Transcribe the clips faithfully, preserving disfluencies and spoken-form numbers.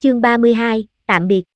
Chương ba mươi hai, tạm biệt.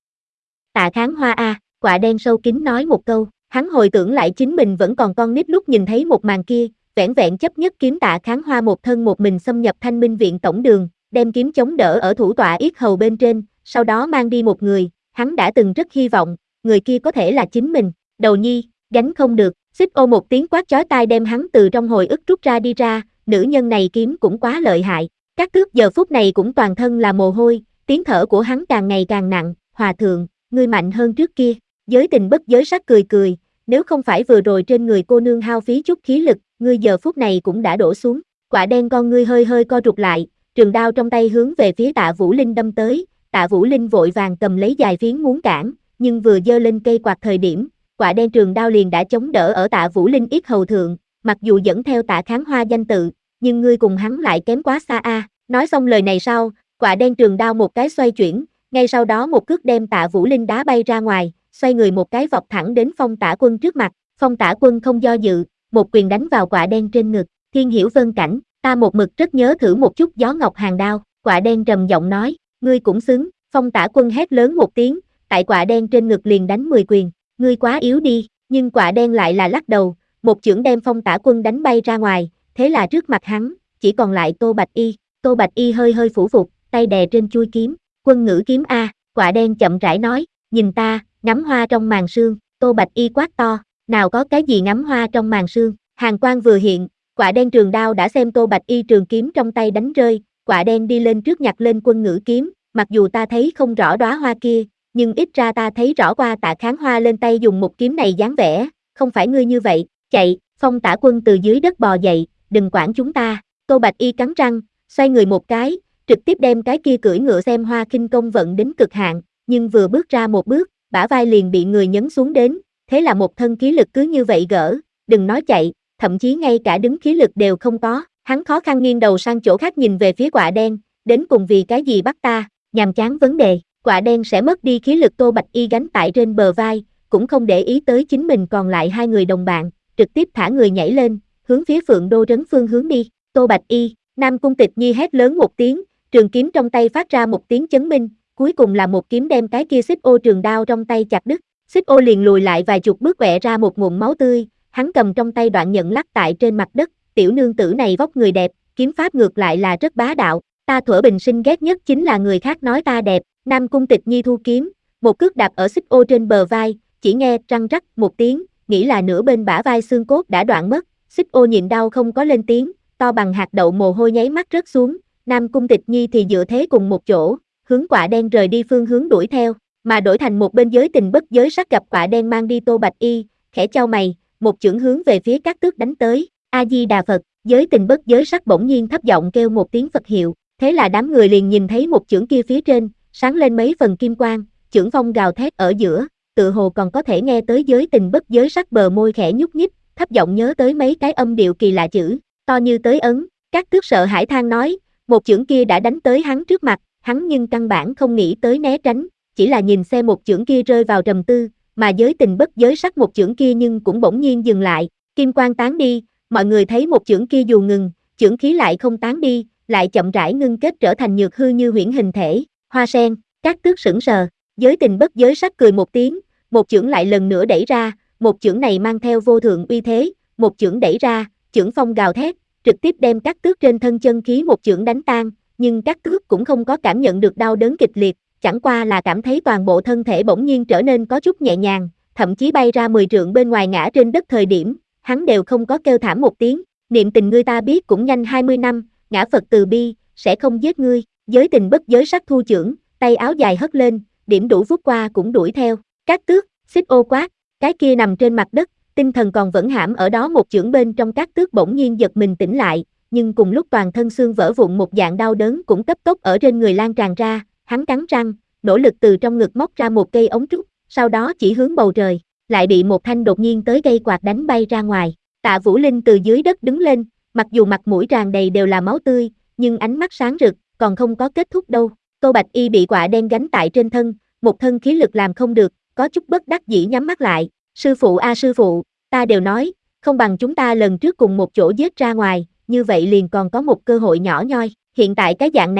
Tạ Kháng Hoa a, Quạ đen sâu kín nói một câu, hắn hồi tưởng lại chính mình vẫn còn con nít lúc nhìn thấy một màn kia, vẻn vẹn chấp nhất kiếm Tạ Kháng Hoa một thân một mình xâm nhập Thanh Minh viện tổng đường, đem kiếm chống đỡ ở thủ tọa yết hầu bên trên, sau đó mang đi một người, hắn đã từng rất hy vọng, người kia có thể là chính mình. Đầu nhi, gánh không được, xích ô một tiếng quát chói tai đem hắn từ trong hồi ức rút ra đi ra, nữ nhân này kiếm cũng quá lợi hại. Các tước giờ phút này cũng toàn thân là mồ hôi, tiếng thở của hắn càng ngày càng nặng. Hòa thượng, ngươi mạnh hơn trước kia. Giới Tình bất giới sắc cười cười, nếu không phải vừa rồi trên người cô nương hao phí chút khí lực, ngươi giờ phút này cũng đã đổ xuống. Quạ đen con ngươi hơi hơi co rụt lại, trường đao trong tay hướng về phía Tạ Vũ Linh đâm tới. Tạ Vũ Linh vội vàng cầm lấy dài phiến muốn cản, nhưng vừa giơ lên cây quạt thời điểm, Quạ đen trường đao liền đã chống đỡ ở Tạ Vũ Linh yết hầu thượng, mặc dù dẫn theo Tạ Kháng Hoa danh tự, nhưng ngươi cùng hắn lại kém quá xa a. Nói xong lời này sau, Quạ đen trường đao một cái xoay chuyển, ngay sau đó một cước đem Tạ Vũ Linh đá bay ra ngoài, xoay người một cái vọt thẳng đến Phong Tả Quân trước mặt. Phong Tả Quân không do dự, một quyền đánh vào Quạ đen trên ngực. Thiên Hiểu Vân Cảnh, ta một mực rất nhớ thử một chút Gió Ngọc Hàng đao. Quạ đen trầm giọng nói, ngươi cũng xứng. Phong Tả Quân hét lớn một tiếng, tại Quạ đen trên ngực liền đánh mười quyền. Ngươi quá yếu đi, nhưng Quạ đen lại là lắc đầu, một chưởng đem Phong Tả Quân đánh bay ra ngoài, thế là trước mặt hắn, chỉ còn lại Tô Bạch Y. Tô Bạch Y hơi hơi phủ phục, tay đè trên chuôi kiếm, quân ngữ kiếm a. Quạ đen chậm rãi nói, nhìn ta, ngắm hoa trong màn sương. Tô Bạch Y quát to, nào có cái gì ngắm hoa trong màn sương. Hàn quang vừa hiện, Quạ đen trường đao đã xem Tô Bạch Y trường kiếm trong tay đánh rơi. Quạ đen đi lên trước nhặt lên quân ngữ kiếm, mặc dù ta thấy không rõ đóa hoa kia, nhưng ít ra ta thấy rõ qua Tạ Kháng Hoa lên tay dùng một kiếm này dáng vẻ, không phải ngươi như vậy. Chạy. Phong Tả Quân từ dưới đất bò dậy, đừng quản chúng ta. Tô Bạch Y cắn răng, xoay người một cái, trực tiếp đem cái kia cưỡi ngựa xem hoa khinh công vận đến cực hạn, nhưng vừa bước ra một bước, bả vai liền bị người nhấn xuống đến, thế là một thân khí lực cứ như vậy gỡ, đừng nói chạy, thậm chí ngay cả đứng khí lực đều không có. Hắn khó khăn nghiêng đầu sang chỗ khác nhìn về phía Quạ đen, đến cùng vì cái gì bắt ta, nhàm chán vấn đề. Quạ đen sẽ mất đi khí lực. Tô Bạch Y gánh tại trên bờ vai, cũng không để ý tới chính mình còn lại hai người đồng bạn, trực tiếp thả người nhảy lên, hướng phía Phượng Đô trấn phương hướng đi. Tô Bạch Y, Nam Cung Tịch Nhi hét lớn một tiếng, trường kiếm trong tay phát ra một tiếng chấn minh, cuối cùng là một kiếm đem cái kia xích ô trường đao trong tay chặt đứt. Xích ô liền lùi lại vài chục bước quẹ ra một nguồn máu tươi, hắn cầm trong tay đoạn nhận lắc tại trên mặt đất, tiểu nương tử này vóc người đẹp, kiếm pháp ngược lại là rất bá đạo, ta thuở bình sinh ghét nhất chính là người khác nói ta đẹp. Nam Cung Tịch Nhi thu kiếm, một cước đạp ở xích ô trên bờ vai, chỉ nghe răng rắc một tiếng, nghĩ là nửa bên bả vai xương cốt đã đoạn mất. Xích ô nhịn đau không có lên tiếng, to bằng hạt đậu mồ hôi nháy mắt rớt xuống. Nam Cung Tịch Nhi thì dựa thế cùng một chỗ, hướng Quạ đen rời đi phương hướng đuổi theo, mà đổi thành một bên Giới Tình bất giới sắc gặp Quạ đen mang đi Tô Bạch Y, khẽ chau mày, một chưởng hướng về phía các tước đánh tới. A Di Đà Phật. Giới Tình bất giới sắc bỗng nhiên thấp giọng kêu một tiếng Phật hiệu, thế là đám người liền nhìn thấy một chưởng kia phía trên sáng lên mấy phần kim quang, chưởng phong gào thét ở giữa, tự hồ còn có thể nghe tới Giới Tình bất giới sắc bờ môi khẽ nhúc nhích, thấp giọng nhớ tới mấy cái âm điệu kỳ lạ chữ, to như tới ấn. Các tước sợ hãi than nói, một chưởng kia đã đánh tới hắn trước mặt, hắn nhưng căn bản không nghĩ tới né tránh, chỉ là nhìn xem một chưởng kia rơi vào trầm tư, mà Giới Tình bất giới sắc một chưởng kia nhưng cũng bỗng nhiên dừng lại, kim quang tán đi, mọi người thấy một chưởng kia dù ngừng, chưởng khí lại không tán đi, lại chậm rãi ngưng kết trở thành nhược hư như huyễn hình thể. Hoa sen. Các tước sững sờ, Giới Tình bất giới sắc cười một tiếng, một chưởng lại lần nữa đẩy ra, một chưởng này mang theo vô thượng uy thế, một chưởng đẩy ra, chưởng phong gào thét, trực tiếp đem các tước trên thân chân khí một chưởng đánh tan, nhưng các tước cũng không có cảm nhận được đau đớn kịch liệt, chẳng qua là cảm thấy toàn bộ thân thể bỗng nhiên trở nên có chút nhẹ nhàng, thậm chí bay ra mười trượng bên ngoài ngã trên đất thời điểm, hắn đều không có kêu thảm một tiếng. Niệm tình ngươi ta biết cũng nhanh hai mươi năm, ngã Phật từ bi, sẽ không giết ngươi. Giới Tình bất giới sắc thu chưởng, tay áo dài hất lên, điểm đủ vút qua cũng đuổi theo. Các tước, xích ô quát, cái kia nằm trên mặt đất, tinh thần còn vẫn hãm ở đó một chưởng bên trong. Các tước bỗng nhiên giật mình tỉnh lại, nhưng cùng lúc toàn thân xương vỡ vụn một dạng đau đớn cũng cấp tốc ở trên người lan tràn ra, hắn cắn răng, nỗ lực từ trong ngực móc ra một cây ống trúc, sau đó chỉ hướng bầu trời, lại bị một thanh đột nhiên tới cây quạt đánh bay ra ngoài. Tạ Vũ Linh từ dưới đất đứng lên, mặc dù mặt mũi tràn đầy đều là máu tươi, nhưng ánh mắt sáng rực, còn không có kết thúc đâu. Tô Bạch Y bị Quạ đen gánh tại trên thân, một thân khí lực làm không được, có chút bất đắc dĩ nhắm mắt lại. Sư phụ a sư phụ, ta đều nói, không bằng chúng ta lần trước cùng một chỗ giết ra ngoài, như vậy liền còn có một cơ hội nhỏ nhoi. Hiện tại cái dạng này,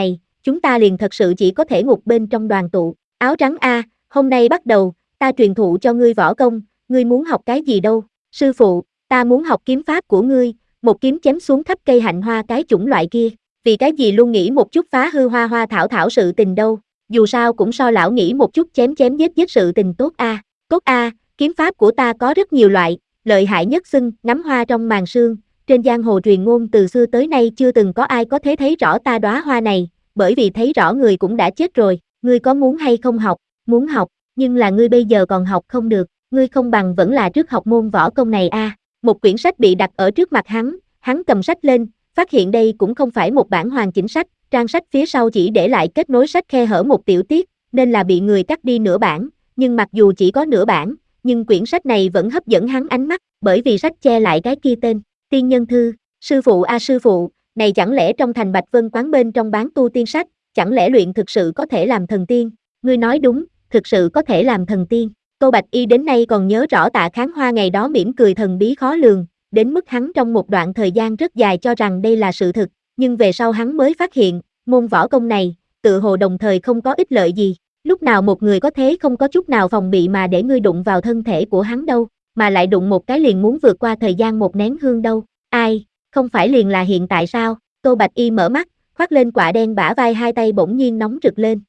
chúng ta liền thật sự chỉ có thể ngục bên trong đoàn tụ. Áo trắng a, hôm nay bắt đầu, ta truyền thụ cho ngươi võ công, ngươi muốn học cái gì đâu? Sư phụ, ta muốn học kiếm pháp của ngươi, một kiếm chém xuống khắp cây hạnh hoa cái chủng loại kia. Vì cái gì luôn nghĩ một chút phá hư hoa hoa thảo thảo sự tình đâu, dù sao cũng so lão nghĩ một chút chém chém giết giết sự tình tốt a. À. Cốt a, à, kiếm pháp của ta có rất nhiều loại, lợi hại nhất xưng ngắm hoa trong màn sương, trên giang hồ truyền ngôn từ xưa tới nay chưa từng có ai có thể thấy rõ ta đóa hoa này, bởi vì thấy rõ người cũng đã chết rồi. Ngươi có muốn hay không học? Muốn học, nhưng là ngươi bây giờ còn học không được, ngươi không bằng vẫn là trước học môn võ công này a. À. Một quyển sách bị đặt ở trước mặt hắn, hắn cầm sách lên, phát hiện đây cũng không phải một bản hoàn chỉnh sách, trang sách phía sau chỉ để lại kết nối sách khe hở một tiểu tiết, nên là bị người cắt đi nửa bản, nhưng mặc dù chỉ có nửa bản, nhưng quyển sách này vẫn hấp dẫn hắn ánh mắt, bởi vì sách che lại cái kia tên, Tiên Nhân Thư. Sư phụ a à, sư phụ, này chẳng lẽ trong thành Bạch Vân quán bên trong bán tu tiên sách, chẳng lẽ luyện thực sự có thể làm thần tiên? Ngươi nói đúng, thực sự có thể làm thần tiên. Tô Bạch Y đến nay còn nhớ rõ Tạ Kháng Hoa ngày đó mỉm cười thần bí khó lường, đến mức hắn trong một đoạn thời gian rất dài cho rằng đây là sự thực, nhưng về sau hắn mới phát hiện, môn võ công này, tự hồ đồng thời không có ích lợi gì. Lúc nào một người có thế không có chút nào phòng bị mà để ngươi đụng vào thân thể của hắn đâu, mà lại đụng một cái liền muốn vượt qua thời gian một nén hương đâu. Ai, không phải liền là hiện tại sao? Tô Bạch Y mở mắt, khoác lên quạ đen bả vai hai tay bỗng nhiên nóng rực lên.